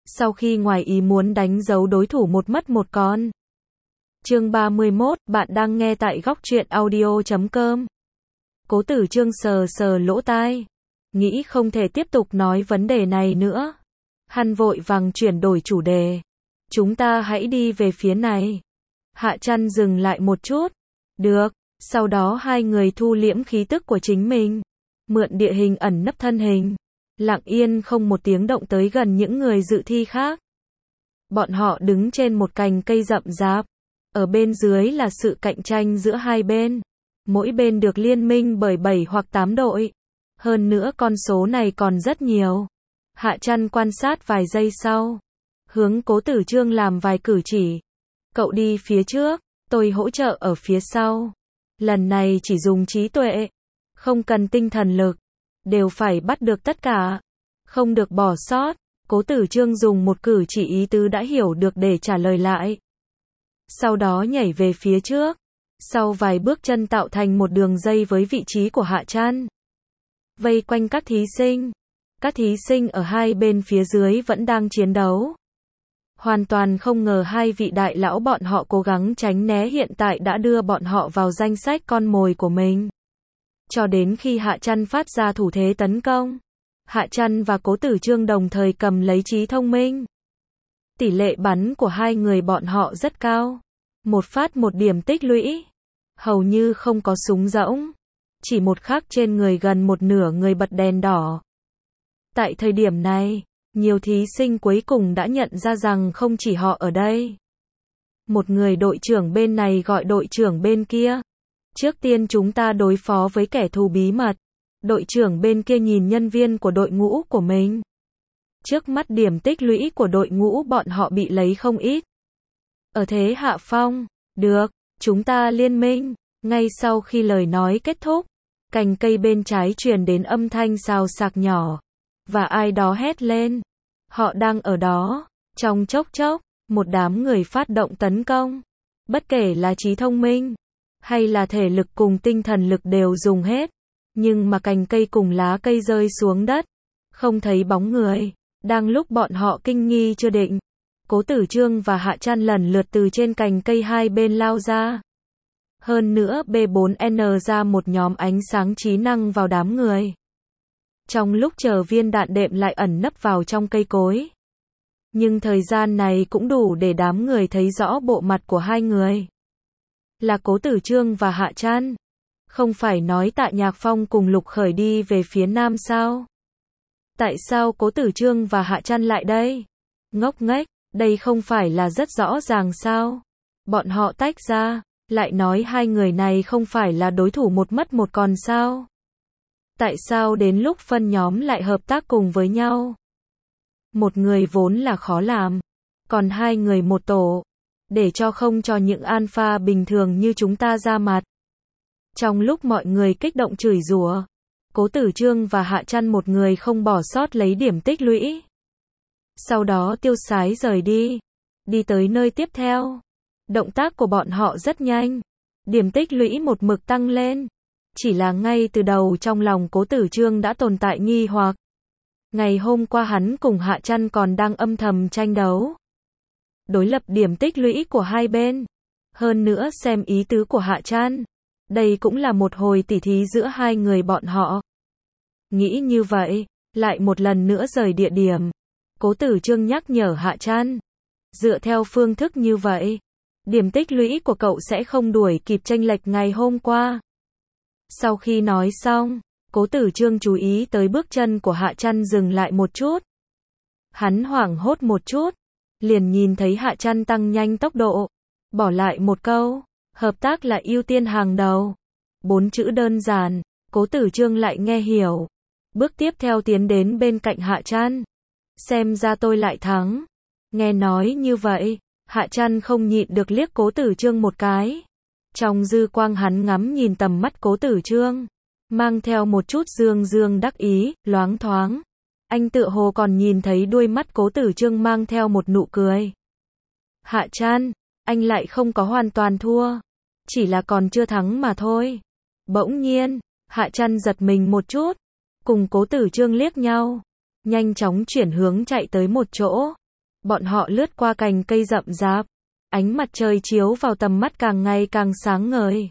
sau khi ngoài ý muốn đánh dấu đối thủ một mất một con. Chương 31, bạn đang nghe tại góc truyện audio.com. Cố Tử Trương sờ sờ lỗ tai, nghĩ không thể tiếp tục nói vấn đề này nữa. Hắn vội vàng chuyển đổi chủ đề. Chúng ta hãy đi về phía này. Hạ Trăn dừng lại một chút. Được, sau đó hai người thu liễm khí tức của chính mình, mượn địa hình ẩn nấp thân hình, lặng yên không một tiếng động tới gần những người dự thi khác. Bọn họ đứng trên một cành cây rậm rạp, ở bên dưới là sự cạnh tranh giữa hai bên. Mỗi bên được liên minh bởi 7 hoặc 8 đội. Hơn nữa con số này còn rất nhiều. Hạ Trăn quan sát vài giây sau, hướng Cố Tử Trương làm vài cử chỉ. Cậu đi phía trước, tôi hỗ trợ ở phía sau. Lần này chỉ dùng trí tuệ, không cần tinh thần lực, đều phải bắt được tất cả, không được bỏ sót. Cố Tử Trương dùng một cử chỉ ý tứ đã hiểu được để trả lời lại. Sau đó nhảy về phía trước, sau vài bước chân tạo thành một đường dây với vị trí của Hạ Trăn, vây quanh các thí sinh. Các thí sinh ở hai bên phía dưới vẫn đang chiến đấu. Hoàn toàn không ngờ hai vị đại lão bọn họ cố gắng tránh né hiện tại đã đưa bọn họ vào danh sách con mồi của mình. Cho đến khi Hạ Trăn phát ra thủ thế tấn công, Hạ Trăn và Cố Tử Trương đồng thời cầm lấy trí thông minh. Tỷ lệ bắn của hai người bọn họ rất cao. Một phát một điểm tích lũy. Hầu như không có súng rỗng. Chỉ một khắc trên người gần một nửa người bật đèn đỏ. Tại thời điểm này, nhiều thí sinh cuối cùng đã nhận ra rằng không chỉ họ ở đây. Một người đội trưởng bên này gọi đội trưởng bên kia. Trước tiên chúng ta đối phó với kẻ thù bí mật. Đội trưởng bên kia nhìn nhân viên của đội ngũ của mình. Trước mắt điểm tích lũy của đội ngũ bọn họ bị lấy không ít. Ở thế hạ phong, được, chúng ta liên minh. Ngay sau khi lời nói kết thúc, cành cây bên trái truyền đến âm thanh xào xạc nhỏ. Và ai đó hét lên. Họ đang ở đó. Trong chốc chốc, một đám người phát động tấn công. Bất kể là trí thông minh, hay là thể lực cùng tinh thần lực đều dùng hết. Nhưng mà cành cây cùng lá cây rơi xuống đất, không thấy bóng người. Đang lúc bọn họ kinh nghi chưa định, Cố Tử Trương và Hạ Trăn lần lượt từ trên cành cây hai bên lao ra. Hơn nữa B4N ra một nhóm ánh sáng trí năng vào đám người. Trong lúc chờ viên đạn đệm lại ẩn nấp vào trong cây cối. Nhưng thời gian này cũng đủ để đám người thấy rõ bộ mặt của hai người. Là Cố Tử Trương và Hạ Trăn. Không phải nói Tạ Nhạc Phong cùng Lục Khởi đi về phía nam sao? Tại sao Cố Tử Trương và Hạ Trăn lại đây? Ngốc nghếch, đây không phải là rất rõ ràng sao? Bọn họ tách ra, lại nói hai người này không phải là đối thủ một mất một còn sao? Tại sao đến lúc phân nhóm lại hợp tác cùng với nhau? Một người vốn là khó làm, còn hai người một tổ, để không cho những alpha bình thường như chúng ta ra mặt. Trong lúc mọi người kích động chửi rủa, Cố Tử Trương và Hạ Trăn một người không bỏ sót lấy điểm tích lũy. Sau đó tiêu sái rời đi, đi tới nơi tiếp theo. Động tác của bọn họ rất nhanh, điểm tích lũy một mực tăng lên. Chỉ là ngay từ đầu trong lòng Cố Tử Trương đã tồn tại nghi hoặc. Ngày hôm qua hắn cùng Hạ Trăn còn đang âm thầm tranh đấu, đối lập điểm tích lũy của hai bên. Hơn nữa xem ý tứ của Hạ Trăn, đây cũng là một hồi tỉ thí giữa hai người bọn họ. Nghĩ như vậy, lại một lần nữa rời địa điểm. Cố Tử Trương nhắc nhở Hạ Trăn. Dựa theo phương thức như vậy, điểm tích lũy của cậu sẽ không đuổi kịp chênh lệch ngày hôm qua. Sau khi nói xong, Cố Tử Trương chú ý tới bước chân của Hạ Trăn dừng lại một chút. Hắn hoảng hốt một chút, liền nhìn thấy Hạ Trăn tăng nhanh tốc độ, bỏ lại một câu, hợp tác là ưu tiên hàng đầu. 4 chữ đơn giản, Cố Tử Trương lại nghe hiểu. Bước tiếp theo tiến đến bên cạnh Hạ Trăn. Xem ra tôi lại thắng. Nghe nói như vậy, Hạ Trăn không nhịn được liếc Cố Tử Trương một cái. Trong dư quang hắn ngắm nhìn tầm mắt Cố Tử Trương, mang theo một chút dương dương đắc ý, loáng thoáng. Anh tựa hồ còn nhìn thấy đuôi mắt Cố Tử Trương mang theo một nụ cười. Hạ Trăn, anh lại không có hoàn toàn thua, chỉ là còn chưa thắng mà thôi. Bỗng nhiên, Hạ Trăn giật mình một chút, cùng Cố Tử Trương liếc nhau, nhanh chóng chuyển hướng chạy tới một chỗ. Bọn họ lướt qua cành cây rậm rạp. Ánh mặt trời chiếu vào tầm mắt càng ngày càng sáng ngời.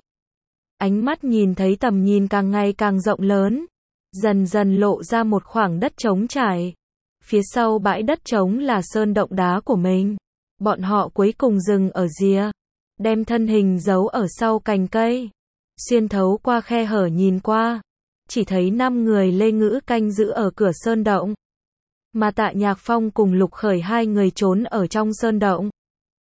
Ánh mắt nhìn thấy tầm nhìn càng ngày càng rộng lớn. Dần dần lộ ra một khoảng đất trống trải. Phía sau bãi đất trống là sơn động đá của mình. Bọn họ cuối cùng dừng ở rìa. Đem thân hình giấu ở sau cành cây. Xuyên thấu qua khe hở nhìn qua. Chỉ thấy 5 người Lê Ngữ canh giữ ở cửa sơn động. Mà Tạ Nhạc Phong cùng Lục Khởi 2 người trốn ở trong sơn động.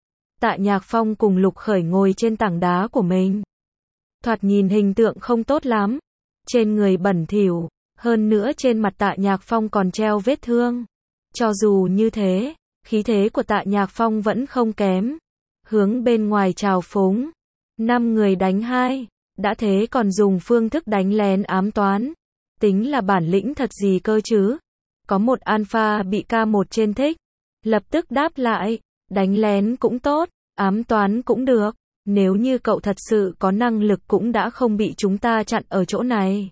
Tạ Nhạc Phong cùng Lục Khởi ngồi trên tảng đá của mình. Thoạt nhìn hình tượng không tốt lắm. Trên người bẩn thỉu, hơn nữa trên mặt Tạ Nhạc Phong còn treo vết thương. Cho dù như thế, khí thế của Tạ Nhạc Phong vẫn không kém. Hướng bên ngoài trào phúng. 5 người đánh 2, đã thế còn dùng phương thức đánh lén ám toán. Tính là bản lĩnh thật gì cơ chứ? Có một alpha bị K1 trên thích. Lập tức đáp lại, đánh lén cũng tốt, ám toán cũng được. Nếu như cậu thật sự có năng lực cũng đã không bị chúng ta chặn ở chỗ này.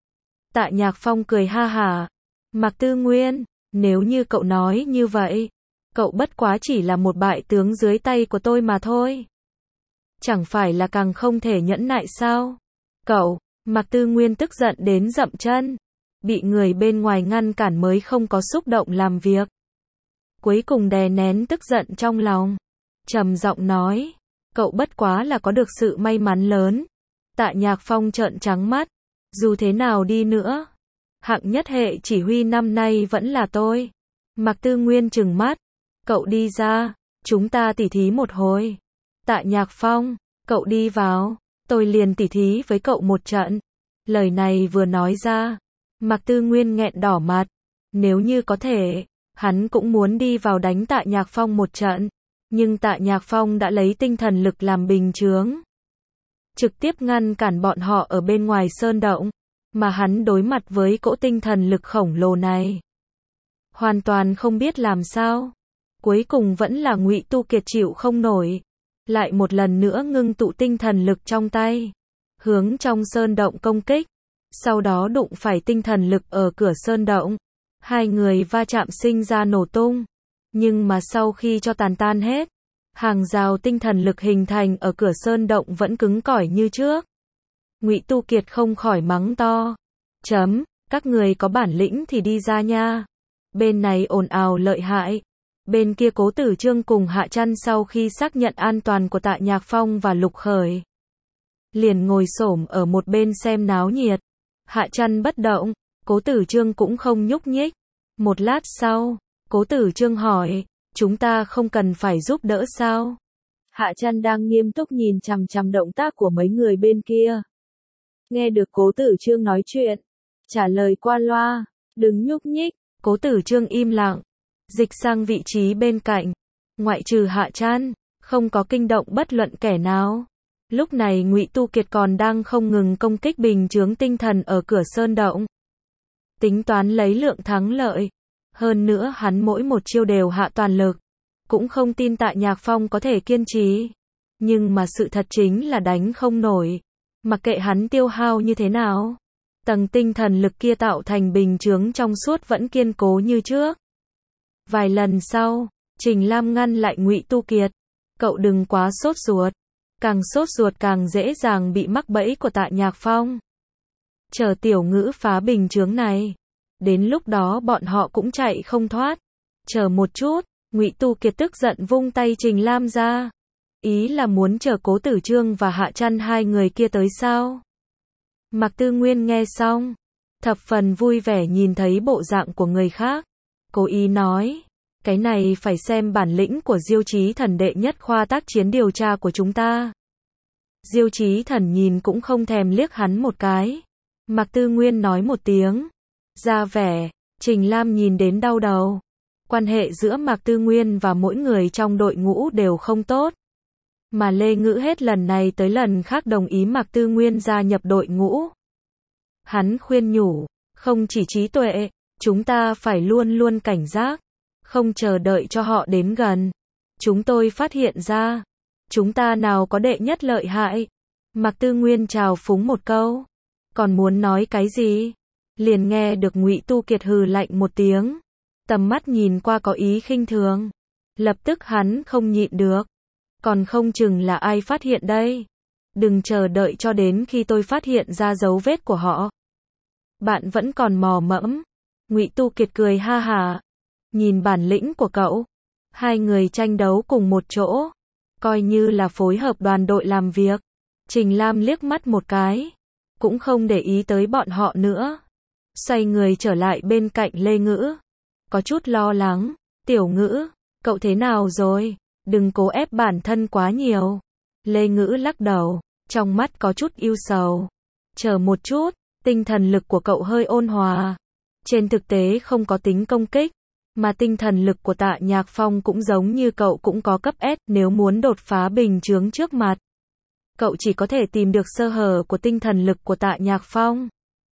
Tạ Nhạc Phong cười ha hả. Mạc Tư Nguyên, nếu như cậu nói như vậy, cậu bất quá chỉ là một bại tướng dưới tay của tôi mà thôi. Chẳng phải là càng không thể nhẫn nại sao? Cậu, Mạc Tư Nguyên tức giận đến dậm chân. Bị người bên ngoài ngăn cản mới không có xúc động làm việc. Cuối cùng đè nén tức giận trong lòng. Trầm giọng nói, cậu bất quá là có được sự may mắn lớn. Tạ Nhạc Phong trợn trắng mắt. Dù thế nào đi nữa, hạng nhất hệ chỉ huy năm nay vẫn là tôi. Mạc Tư Nguyên trừng mắt. Cậu đi ra, chúng ta tỉ thí một hồi. Tạ Nhạc Phong, cậu đi vào, tôi liền tỉ thí với cậu một trận. Lời này vừa nói ra, Mạc Tư Nguyên nghẹn đỏ mặt. Nếu như có thể, hắn cũng muốn đi vào đánh Tạ Nhạc Phong một trận. Nhưng Tạ Nhạc Phong đã lấy tinh thần lực làm bình chướng. Trực tiếp ngăn cản bọn họ ở bên ngoài sơn động. Mà hắn đối mặt với cỗ tinh thần lực khổng lồ này. Hoàn toàn không biết làm sao. Cuối cùng vẫn là Ngụy Tu Kiệt chịu không nổi. Lại một lần nữa ngưng tụ tinh thần lực trong tay. Hướng trong sơn động công kích. Sau đó đụng phải tinh thần lực ở cửa sơn động. 2 người va chạm sinh ra nổ tung. Nhưng mà sau khi cho tan hết, hàng rào tinh thần lực hình thành ở cửa sơn động vẫn cứng cỏi như trước. Ngụy Tu Kiệt không khỏi mắng to. Chấm, các người có bản lĩnh thì đi ra nha. Bên này ồn ào lợi hại. Bên kia Cố Tử Trương cùng Hạ Trăn sau khi xác nhận an toàn của Tạ Nhạc Phong và Lục Khởi. Liền ngồi xổm ở một bên xem náo nhiệt. Hạ Trăn bất động, Cố Tử Trương cũng không nhúc nhích. Một lát sau, Cố Tử Trương hỏi, chúng ta không cần phải giúp đỡ sao? Hạ Trăn đang nghiêm túc nhìn chằm chằm động tác của mấy người bên kia. Nghe được Cố Tử Trương nói chuyện, trả lời qua loa, đừng nhúc nhích. Cố Tử Trương im lặng, dịch sang vị trí bên cạnh. Ngoại trừ Hạ Trăn, không có kinh động bất luận kẻ nào. Lúc này Ngụy Tu Kiệt còn đang không ngừng công kích bình chướng tinh thần ở cửa sơn động. Tính toán lấy lượng thắng lợi. Hơn nữa hắn mỗi một chiêu đều hạ toàn lực. Cũng không tin Tạ Nhạc Phong có thể kiên trì. Nhưng mà sự thật chính là đánh không nổi. Mặc kệ hắn tiêu hao như thế nào. Tầng tinh thần lực kia tạo thành bình chướng trong suốt vẫn kiên cố như trước. Vài lần sau, Trình Lam ngăn lại Ngụy Tu Kiệt. Cậu đừng quá sốt ruột. Càng sốt ruột càng dễ dàng bị mắc bẫy của Tạ Nhạc Phong. Chờ Tiểu Ngữ phá bình chướng này. Đến lúc đó bọn họ cũng chạy không thoát. Chờ một chút, Ngụy Tu Kiệt tức giận vung tay Trình Lam ra. Ý là muốn chờ Cố Tử Trương và Hạ Trăn 2 người kia tới sao? Mạc Tư Nguyên nghe xong, thập phần vui vẻ nhìn thấy bộ dạng của người khác. Cố ý nói, cái này phải xem bản lĩnh của Diêu Chí Thần đệ nhất khoa tác chiến điều tra của chúng ta. Diêu Chí Thần nhìn cũng không thèm liếc hắn một cái. Mạc Tư Nguyên nói một tiếng, ra vẻ. Trình Lam nhìn đến đau đầu. Quan hệ giữa Mạc Tư Nguyên và mỗi người trong đội ngũ đều không tốt. Mà Lê Ngữ hết lần này tới lần khác đồng ý Mạc Tư Nguyên gia nhập đội ngũ. Hắn khuyên nhủ, không chỉ trí tuệ, chúng ta phải luôn luôn cảnh giác, không chờ đợi cho họ đến gần. Chúng tôi phát hiện ra, chúng ta nào có đệ nhất lợi hại. Mạc Tư Nguyên trào phúng một câu, còn muốn nói cái gì? Liền nghe được Ngụy Tu Kiệt hừ lạnh một tiếng, tầm mắt nhìn qua có ý khinh thường. Lập tức hắn không nhịn được. Còn không chừng là ai phát hiện đây. Đừng chờ đợi cho đến khi tôi phát hiện ra dấu vết của họ. Bạn vẫn còn mò mẫm. Ngụy Tu Kiệt cười ha hả. Nhìn bản lĩnh của cậu. Hai người tranh đấu cùng một chỗ. Coi như là phối hợp đoàn đội làm việc. Trình Lam liếc mắt một cái. Cũng không để ý tới bọn họ nữa. Xoay người trở lại bên cạnh Lê Ngữ. Có chút lo lắng. Tiểu Ngữ, cậu thế nào rồi? Đừng cố ép bản thân quá nhiều. Lê Ngữ lắc đầu. Trong mắt có chút ưu sầu. Chờ một chút, tinh thần lực của cậu hơi ôn hòa. Trên thực tế không có tính công kích. Mà tinh thần lực của Tạ Nhạc Phong cũng giống như cậu cũng có cấp S. Nếu muốn đột phá bình chướng trước mặt, cậu chỉ có thể tìm được sơ hở của tinh thần lực của Tạ Nhạc Phong.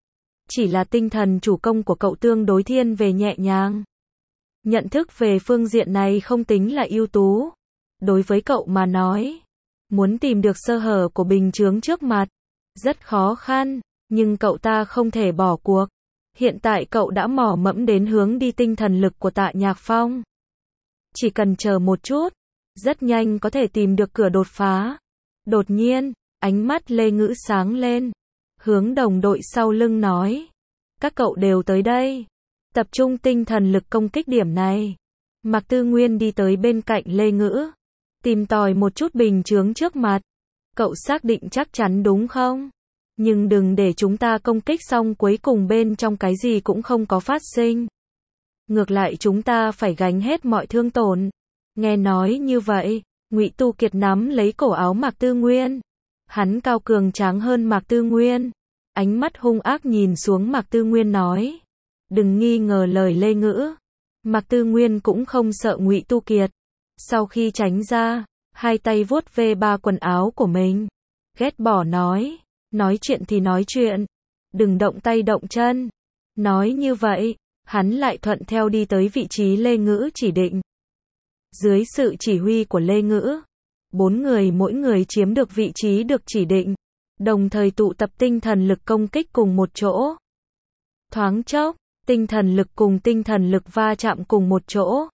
Chỉ là tinh thần chủ công của cậu tương đối thiên về nhẹ nhàng. Nhận thức về phương diện này không tính là ưu tú. Đối với cậu mà nói, muốn tìm được sơ hở của bình chướng trước mặt, rất khó khăn, nhưng cậu ta không thể bỏ cuộc. Hiện tại cậu đã mò mẫm đến hướng đi tinh thần lực của Tạ Nhạc Phong. Chỉ cần chờ một chút, rất nhanh có thể tìm được cửa đột phá. Đột nhiên, ánh mắt Lê Ngữ sáng lên, hướng đồng đội sau lưng nói. Các cậu đều tới đây. Tập trung tinh thần lực công kích điểm này. Mạc Tư Nguyên đi tới bên cạnh Lê Ngữ. Tìm tòi một chút bình chướng trước mặt. Cậu xác định chắc chắn đúng không? Nhưng đừng để chúng ta công kích xong cuối cùng bên trong cái gì cũng không có phát sinh. Ngược lại chúng ta phải gánh hết mọi thương tổn. Nghe nói như vậy, Ngụy Tu Kiệt nắm lấy cổ áo Mạc Tư Nguyên. Hắn cao cường tráng hơn Mạc Tư Nguyên. Ánh mắt hung ác nhìn xuống Mạc Tư Nguyên nói. Đừng nghi ngờ lời Lê Ngữ. Mạc Tư Nguyên cũng không sợ Ngụy Tu Kiệt. Sau khi tránh ra, hai tay vuốt ve ba quần áo của mình. Ghét bỏ nói. Nói chuyện thì nói chuyện. Đừng động tay động chân. Nói như vậy, hắn lại thuận theo đi tới vị trí Lê Ngữ chỉ định. Dưới sự chỉ huy của Lê Ngữ, 4 người mỗi người chiếm được vị trí được chỉ định, đồng thời tụ tập tinh thần lực công kích cùng một chỗ. Thoáng chốc, tinh thần lực cùng tinh thần lực va chạm cùng một chỗ.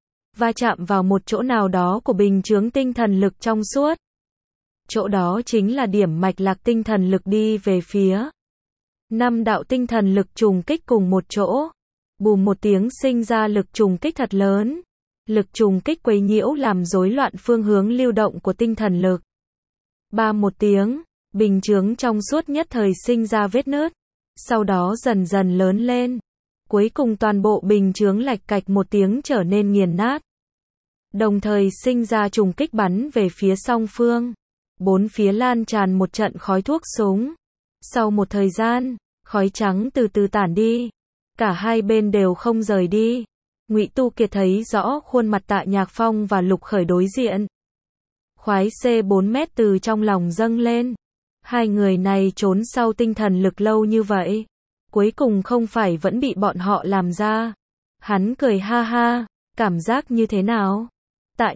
Va chạm vào một chỗ nào đó của bình chướng tinh thần lực trong suốt. Chỗ đó chính là điểm mạch lạc tinh thần lực đi về phía. 5 đạo tinh thần lực trùng kích cùng một chỗ. Bùm một tiếng sinh ra lực trùng kích thật lớn. Lực trùng kích quấy nhiễu làm rối loạn phương hướng lưu động của tinh thần lực. Ba một tiếng, bình chướng trong suốt nhất thời sinh ra vết nứt. Sau đó dần dần lớn lên. Cuối cùng toàn bộ bình chướng lạch cạch một tiếng trở nên nghiền nát. Đồng thời sinh ra trùng kích bắn về phía song phương. Bốn phía lan tràn một trận khói thuốc súng. Sau một thời gian, khói trắng từ từ tản đi. Cả hai bên đều không rời đi. Ngụy Tu Kiệt thấy rõ khuôn mặt Tạ Nhạc Phong và Lục Khởi đối diện. Khoái C4 mét từ trong lòng dâng lên. Hai người này trốn sau tinh thần lực lâu như vậy. Cuối cùng không phải vẫn bị bọn họ làm ra. Hắn cười ha ha, cảm giác như thế nào? Tạ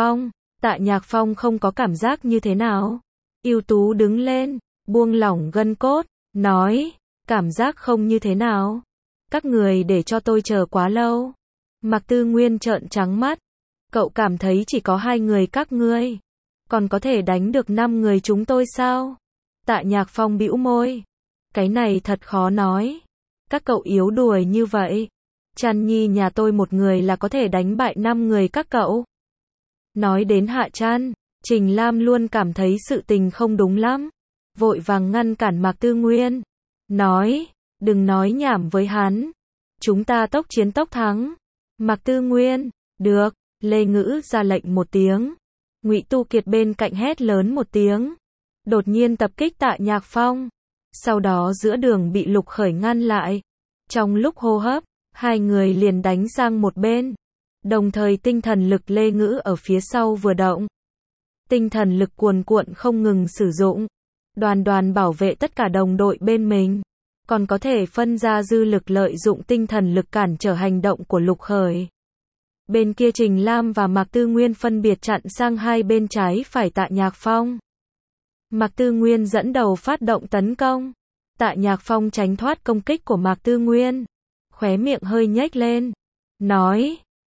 Nhạc Phong không có cảm giác như thế nào. Ưu tú đứng lên, buông lỏng gân cốt, nói, cảm giác không như thế nào. Các người để cho tôi chờ quá lâu. Mạc Tư Nguyên trợn trắng mắt. Cậu cảm thấy chỉ có 2 người các ngươi. Còn có thể đánh được 5 người chúng tôi sao? Tạ Nhạc Phong bĩu môi. Cái này thật khó nói. Các cậu yếu đuối như vậy. Trăn Nhi nhà tôi một người là có thể đánh bại 5 người các cậu. Nói đến Hạ Trăn, Trình Lam luôn cảm thấy sự tình không đúng lắm. Vội vàng ngăn cản Mạc Tư Nguyên. Nói, đừng nói nhảm với hắn. Chúng ta tốc chiến tốc thắng. Mạc Tư Nguyên, được, Lê Ngữ ra lệnh một tiếng. Ngụy Tu Kiệt bên cạnh hét lớn một tiếng. Đột nhiên tập kích Tạ Nhạc Phong. Sau đó giữa đường bị Lục Khởi ngăn lại. Trong lúc hô hấp, hai người liền đánh sang một bên. Đồng thời tinh thần lực Lê Ngữ ở phía sau vừa động. Tinh thần lực cuồn cuộn không ngừng sử dụng. Đoàn bảo vệ tất cả đồng đội bên mình. Còn có thể phân ra dư lực lợi dụng tinh thần lực cản trở hành động của Lục Khởi. Bên kia Trình Lam và Mạc Tư Nguyên phân biệt chặn sang hai bên trái phải Tạ Nhạc Phong. Mạc Tư Nguyên dẫn đầu phát động tấn công. Tạ Nhạc Phong tránh thoát công kích của Mạc Tư Nguyên. Khóe miệng hơi nhếch lên. Nói,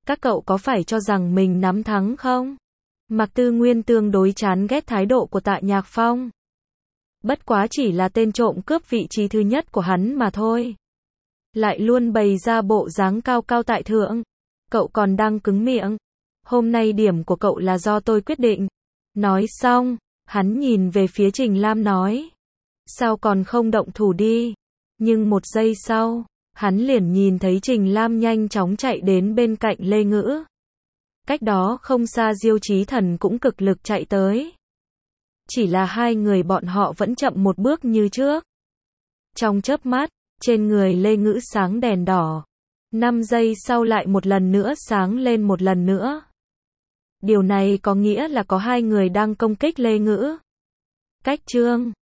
Các cậu có phải cho rằng mình nắm thắng không? Mạc Tư Nguyên tương đối chán ghét thái độ của Tạ Nhạc Phong. Bất quá chỉ là tên trộm cướp vị trí thứ nhất của hắn mà thôi. Lại luôn bày ra bộ dáng cao cao tại thượng. Cậu còn đang cứng miệng. Hôm nay điểm của cậu là do tôi quyết định. Nói xong, hắn nhìn về phía Trình Lam nói. Sao còn không động thủ đi? Nhưng một giây sau, hắn liền nhìn thấy Trình Lam nhanh chóng chạy đến bên cạnh Lê Ngữ. Cách đó không xa Diêu Chí Thần cũng cực lực chạy tới. Chỉ là hai người bọn họ vẫn chậm một bước như trước. Trong chớp mắt, trên người Lê Ngữ sáng đèn đỏ. 5 giây sau lại một lần nữa sáng lên một lần nữa. Điều này có nghĩa là có hai người đang công kích Lê Ngữ. Cách chương